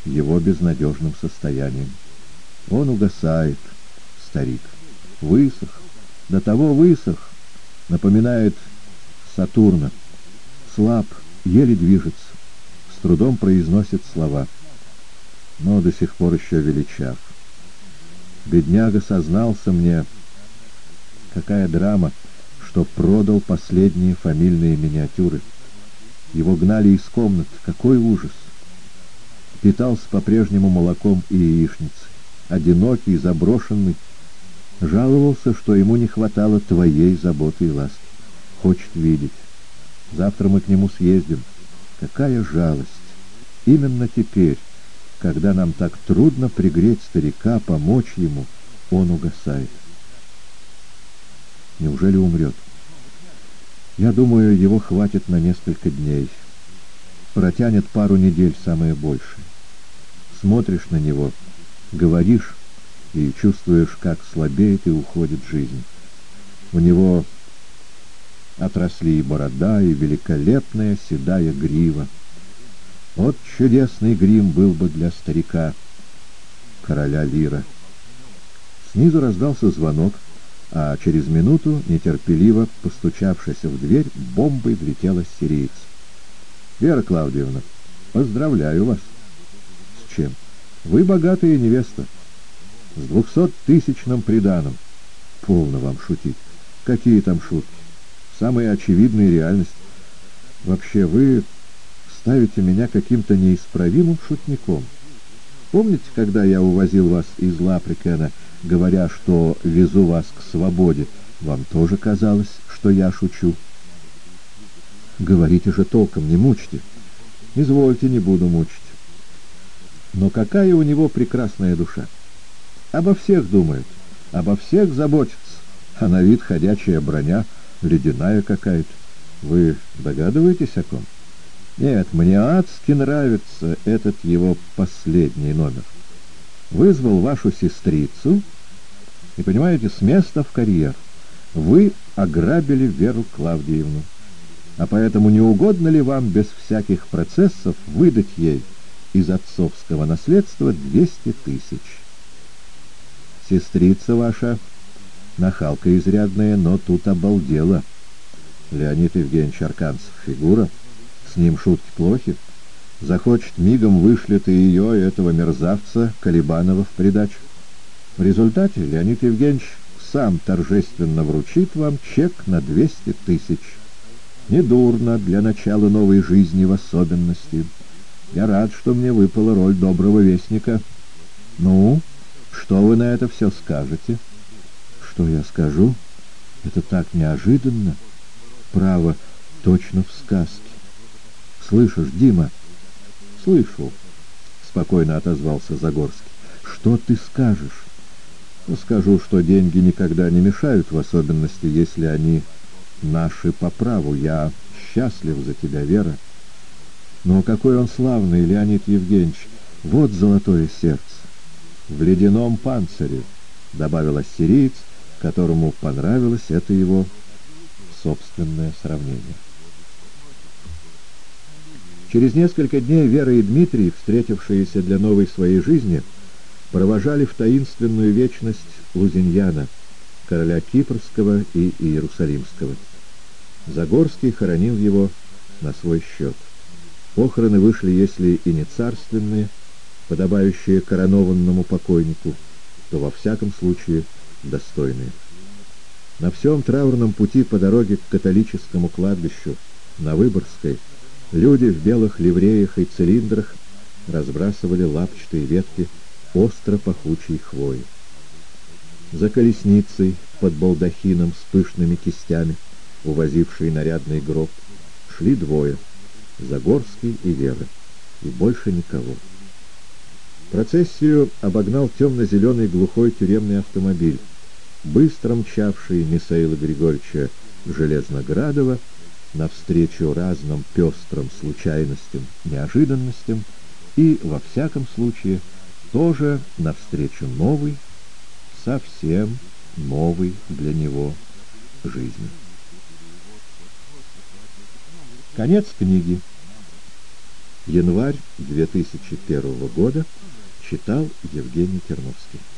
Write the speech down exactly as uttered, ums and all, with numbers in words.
его безнадежным состоянием. Он угасает, старик, высох, до того высох, напоминает Сатурна, слаб, еле движется, с трудом произносит слова, но до сих пор еще величав. Бедняга сознался мне, какая драма, что продал последние фамильные миниатюры. Его гнали из комнат, какой ужас! Питался по-прежнему молоком и яичницей, одинокий, заброшенный, жаловался, что ему не хватало твоей заботы и ласки. Хочет видеть. Завтра мы к нему съездим. Какая жалость! Именно теперь, когда нам так трудно пригреть старика, помочь ему, он угасает. Неужели умрет? Я думаю, его хватит на несколько дней. Протянет пару недель, самое большее. Смотришь на него, говоришь и чувствуешь, как слабеет и уходит жизнь. У него отросли и борода, и великолепная седая грива. Вот чудесный грим был бы для старика, короля Лира. Снизу раздался звонок, а через минуту, нетерпеливо постучавшись в дверь, бомбой влетела сирийца. — Вера Клавдиевна, поздравляю вас. — С чем? — Вы богатая невеста. С двухсоттысячным приданым. — Полно вам шутить. Какие там шутки? Самая очевидная реальность. Вообще, вы ставите меня каким-то неисправимым шутником. Помните, когда я увозил вас из Лаприкена, говоря, что везу вас к свободе, вам тоже казалось, что я шучу? Говорите же толком, не мучьте. Извольте, не буду мучить. Но какая у него прекрасная душа. Обо всех думает, обо всех заботится, а на вид ходячая броня, ледяная какая-то. Вы догадываетесь, о ком? Нет, мне адски нравится этот его последний номер. Вызвал вашу сестрицу и, понимаете, с места в карьер. Вы ограбили Веру Клавдиевну. А поэтому не угодно ли вам без всяких процессов выдать ей из отцовского наследства двести тысяч? Сестрица ваша нахалка изрядная, но тут обалдела. Леонид Евгеньевич Арканцев фигура, с ним шутки плохи. Захочет, мигом вышлет и ее, и этого мерзавца Колебанова в придачу. В результате Леонид Евгеньевич сам торжественно вручит вам чек на двести тысяч. Недурно для начала новой жизни в особенности. Я рад, что мне выпала роль доброго вестника. Ну, что вы на это все скажете? Что я скажу? Это так неожиданно. Право, точно в сказке. Слышишь, Дима? Слышу, спокойно отозвался Загорский. Что ты скажешь? Ну, скажу, что деньги никогда не мешают, в особенности, если они наши по праву. Я счастлив за тебя, Вера. Но какой он славный, Леонид Евгеньевич. Вот золотое сердце. В ледяном панцире, добавил ассириец, которому понравилось это его собственное сравнение. Через несколько дней Вера и Дмитрий, встретившиеся для новой своей жизни, провожали в таинственную вечность Лузиньяна, короля Кипрского и Иерусалимского. Загорский хоронил его на свой счет. Похороны вышли, если и не царственные, подобающие коронованному покойнику, то во всяком случае достойные. На всем траурном пути по дороге к католическому кладбищу на Выборгской люди в белых ливреях и цилиндрах разбрасывали лапчатые ветки остро пахучей хвои. За колесницей под балдахином с пышными кистями, увозившей нарядный гроб, шли двое — Загорский и Вера, и больше никого. Процессию обогнал темно-зеленый глухой тюремный автомобиль, быстро мчавший Михаила Григорьевича Железноградова навстречу разным пестрым случайностям, неожиданностям и, во всяком случае, тоже навстречу новой, совсем новой для него жизни. Конец книги. Январь две тысячи первого года. Читал Евгений Терновский.